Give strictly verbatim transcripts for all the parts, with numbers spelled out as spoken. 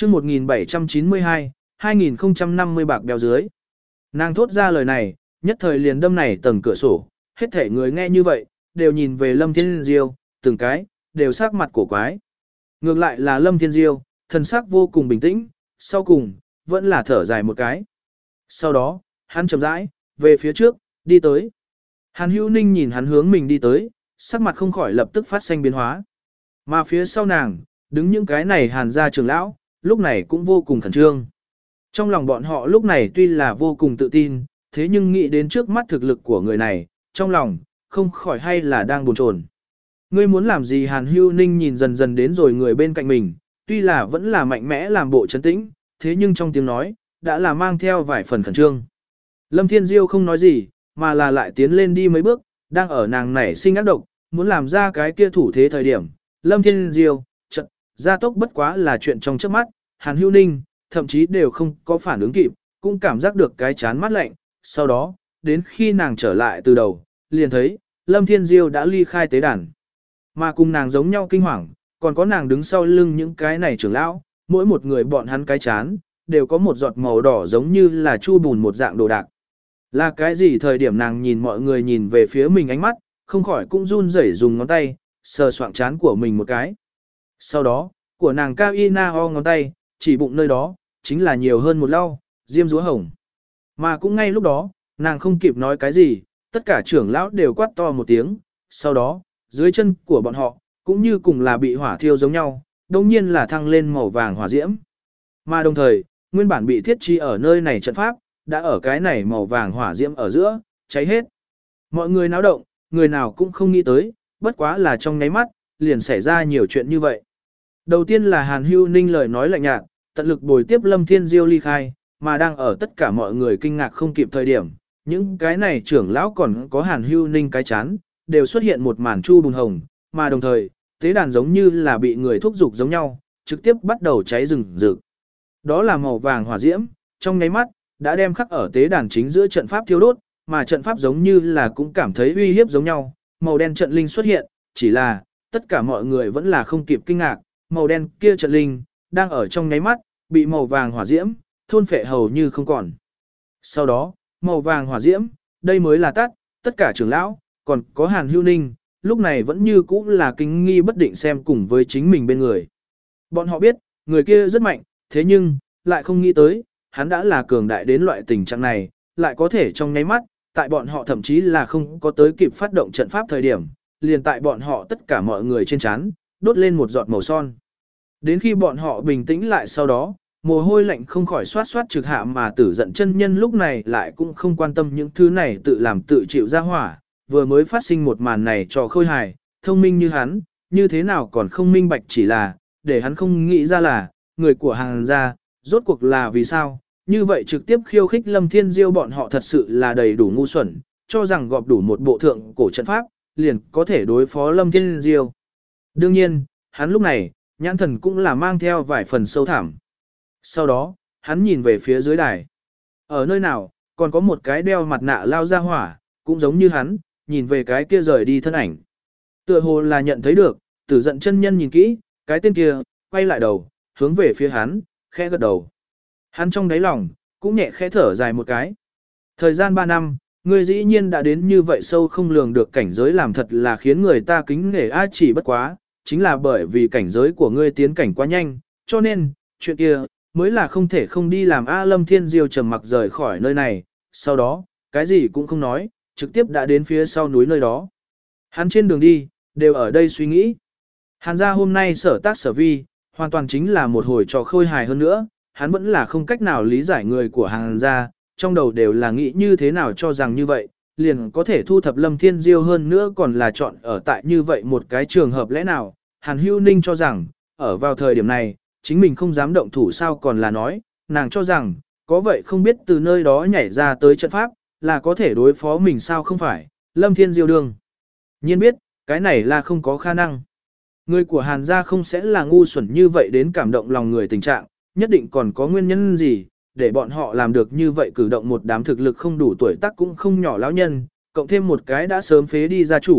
chương một nghìn bảy trăm chín mươi hai, hai nghìn không trăm năm mươi bạc béo dưới. Nàng thốt ra lời này, nhất thời liền đâm này tầng cửa sổ, hết thể người nghe như vậy, đều nhìn về Lâm Thiên Diêu, từng cái, đều sắc mặt cổ quái. Ngược lại là Lâm Thiên Diêu, thần sắc vô cùng bình tĩnh, sau cùng, vẫn là thở dài một cái. Sau đó, hắn chậm rãi, về phía trước, đi tới. Hàn Hữu Ninh nhìn hắn hướng mình đi tới, sắc mặt không khỏi lập tức phát sinh biến hóa. Mà phía sau nàng, đứng những cái này Hàn gia trưởng lão, lúc này cũng vô cùng khẩn trương. Trong lòng bọn họ lúc này tuy là vô cùng tự tin, thế nhưng nghĩ đến trước mắt thực lực của người này, trong lòng, không khỏi hay là đang buồn chồn. Ngươi muốn làm gì? Hàn Hữu Ninh nhìn dần dần đến rồi người bên cạnh mình, tuy là vẫn là mạnh mẽ làm bộ trấn tĩnh, thế nhưng trong tiếng nói, đã là mang theo vài phần khẩn trương. Lâm Thiên Diêu không nói gì, mà là lại tiến lên đi mấy bước, đang ở nàng nảy sinh ác độc, muốn làm ra cái kia thủ thế thời điểm. Lâm Thiên Diêu, chợt, gia tốc bất quá là chuyện trong trước mắt, Hàn Hữu Ninh, thậm chí đều không có phản ứng kịp, cũng cảm giác được cái chán mát lạnh, sau đó, đến khi nàng trở lại từ đầu, liền thấy, Lâm Thiên Diêu đã ly khai tế đàn. Mà cùng nàng giống nhau kinh hoàng, còn có nàng đứng sau lưng những cái này trưởng lão, mỗi một người bọn hắn cái chán, đều có một giọt màu đỏ giống như là chu bùn một dạng đồ đạc. Là cái gì? Thời điểm nàng nhìn mọi người nhìn về phía mình ánh mắt, không khỏi cũng run rẩy dùng ngón tay, sờ soạng chán của mình một cái. Sau đó, của nàng cao y na ho ngón tay, chỉ bụng nơi đó, chính là nhiều hơn một lau, diêm dúa hồng. Mà cũng ngay lúc đó, nàng không kịp nói cái gì, tất cả trưởng lão đều quát to một tiếng, sau đó, dưới chân của bọn họ, cũng như cùng là bị hỏa thiêu giống nhau, đồng nhiên là thăng lên màu vàng hỏa diễm. Mà đồng thời, nguyên bản bị thiết trí ở nơi này trận pháp, đã ở cái này màu vàng hỏa diễm ở giữa, cháy hết. Mọi người náo động, người nào cũng không nghĩ tới, bất quá là trong nháy mắt, liền xảy ra nhiều chuyện như vậy. Đầu tiên là Hàn Hữu Ninh lời nói lạnh nhạt, tận lực bồi tiếp Lâm Thiên Diêu ly khai, mà đang ở tất cả mọi người kinh ngạc không kịp thời điểm, những cái này trưởng lão còn có Hàn Hữu Ninh cái chán, đều xuất hiện một màn chu bùn hồng, mà đồng thời, tế đàn giống như là bị người thúc giục giống nhau, trực tiếp bắt đầu cháy rừng rực. Đó là màu vàng hỏa diễm, trong nháy mắt, đã đem khắc ở tế đàn chính giữa trận pháp thiêu đốt, mà trận pháp giống như là cũng cảm thấy uy hiếp giống nhau, màu đen trận linh xuất hiện, chỉ là, tất cả mọi người vẫn là không kịp kinh ngạc, màu đen kia trận linh, đang ở trong nháy mắt, bị màu vàng hỏa diễm, thôn phệ hầu như không còn. Sau đó, màu vàng hỏa diễm, đây mới là tắt, tất cả trưởng lão, còn có Hàn Hữu Ninh, lúc này vẫn như cũ là kinh nghi bất định xem cùng với chính mình bên người. Bọn họ biết, người kia rất mạnh, thế nhưng, lại không nghĩ tới, hắn đã là cường đại đến loại tình trạng này, lại có thể trong nháy mắt, tại bọn họ thậm chí là không có tới kịp phát động trận pháp thời điểm, liền tại bọn họ tất cả mọi người trên trán đốt lên một giọt màu son. Đến khi bọn họ bình tĩnh lại sau đó, mồ hôi lạnh không khỏi xoát xoát trực hạ mà tử giận chân nhân lúc này lại cũng không quan tâm những thứ này tự làm tự chịu ra hỏa, vừa mới phát sinh một màn này cho khôi hài, thông minh như hắn, như thế nào còn không minh bạch chỉ là, để hắn không nghĩ ra là, người của Hàn gia, rốt cuộc là vì sao, như vậy trực tiếp khiêu khích Lâm Thiên Diêu bọn họ thật sự là đầy đủ ngu xuẩn, cho rằng gọp đủ một bộ thượng cổ trận pháp, liền có thể đối phó Lâm Thiên Diêu. Đương nhiên, hắn lúc này, nhãn thần cũng là mang theo vài phần sâu thẳm. Sau đó, hắn nhìn về phía dưới đài. Ở nơi nào, còn có một cái đeo mặt nạ lao ra hỏa, cũng giống như hắn, nhìn về cái kia rời đi thân ảnh. Tựa hồ là nhận thấy được, tử giận chân nhân nhìn kỹ, cái tên kia, quay lại đầu, hướng về phía hắn, khẽ gật đầu. Hắn trong đáy lòng, cũng nhẹ khẽ thở dài một cái. Thời gian ba năm, ngươi dĩ nhiên đã đến như vậy sâu không lường được cảnh giới làm thật là khiến người ta kính nể a chỉ bất quá, chính là bởi vì cảnh giới của ngươi tiến cảnh quá nhanh, cho nên, chuyện kia, mới là không thể không đi làm A. Lâm Thiên Diêu trầm mặc rời khỏi nơi này, sau đó, cái gì cũng không nói, trực tiếp đã đến phía sau núi nơi đó. Hắn trên đường đi, đều ở đây suy nghĩ. Hàn gia hôm nay sở tác sở vi, hoàn toàn chính là một hồi trò khôi hài hơn nữa, hắn vẫn là không cách nào lý giải người của Hàn gia, trong đầu đều là nghĩ như thế nào cho rằng như vậy, liền có thể thu thập Lâm Thiên Diêu hơn nữa còn là chọn ở tại như vậy một cái trường hợp lẽ nào. Hàn Hữu Ninh cho rằng, ở vào thời điểm này, chính mình không dám động thủ sao còn là nói, nàng cho rằng, có vậy không biết từ nơi đó nhảy ra tới trận pháp, là có thể đối phó mình sao không phải, Lâm Thiên Diêu đương. Nhiên biết, cái này là không có khả năng. Người của Hàn gia không sẽ là ngu xuẩn như vậy đến cảm động lòng người tình trạng, nhất định còn có nguyên nhân gì, để bọn họ làm được như vậy cử động một đám thực lực không đủ tuổi tác cũng không nhỏ lão nhân, cộng thêm một cái đã sớm phế đi gia chủ,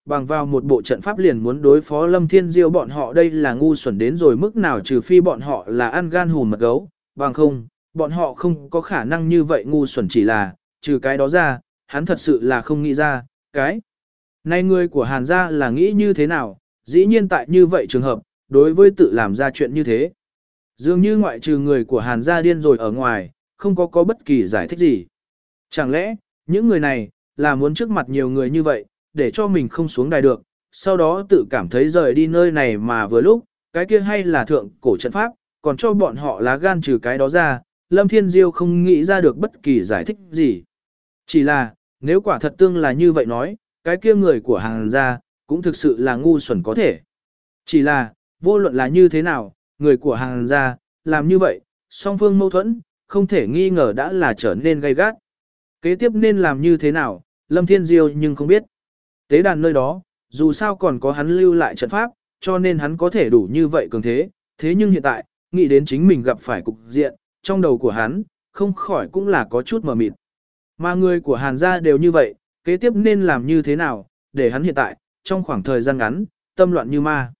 bằng vào một bộ trận pháp liền muốn đối phó Lâm Thiên Diêu bọn họ đây là ngu xuẩn đến rồi mức nào trừ phi bọn họ là ăn gan hùm mật gấu, bằng không, bọn họ không có khả năng như vậy ngu xuẩn chỉ là, trừ cái đó ra, hắn thật sự là không nghĩ ra, cái. Này người của Hàn gia là nghĩ như thế nào, dĩ nhiên tại như vậy trường hợp, đối với tự làm ra chuyện như thế. Dường như ngoại trừ người của Hàn gia điên rồi ở ngoài, không có có bất kỳ giải thích gì. Chẳng lẽ, những người này, là muốn trước mặt nhiều người như vậy, để cho mình không xuống đài được, sau đó tự cảm thấy rời đi nơi này mà vừa lúc, cái kia hay là thượng cổ trận pháp, còn cho bọn họ lá gan trừ cái đó ra, Lâm Thiên Diêu không nghĩ ra được bất kỳ giải thích gì. Chỉ là, nếu quả thật tương là như vậy nói, cái kia người của Hàn gia, cũng thực sự là ngu xuẩn có thể. Chỉ là, vô luận là như thế nào, người của Hàn gia, làm như vậy, song phương mâu thuẫn, không thể nghi ngờ đã là trở nên gay gắt. Kế tiếp nên làm như thế nào, Lâm Thiên Diêu nhưng không biết. Tế đàn nơi đó, dù sao còn có hắn lưu lại trận pháp, cho nên hắn có thể đủ như vậy cường thế, thế nhưng hiện tại, nghĩ đến chính mình gặp phải cục diện, trong đầu của hắn, không khỏi cũng là có chút mờ mịt. Mà người của Hàn gia đều như vậy, kế tiếp nên làm như thế nào, để hắn hiện tại, trong khoảng thời gian ngắn, tâm loạn như ma.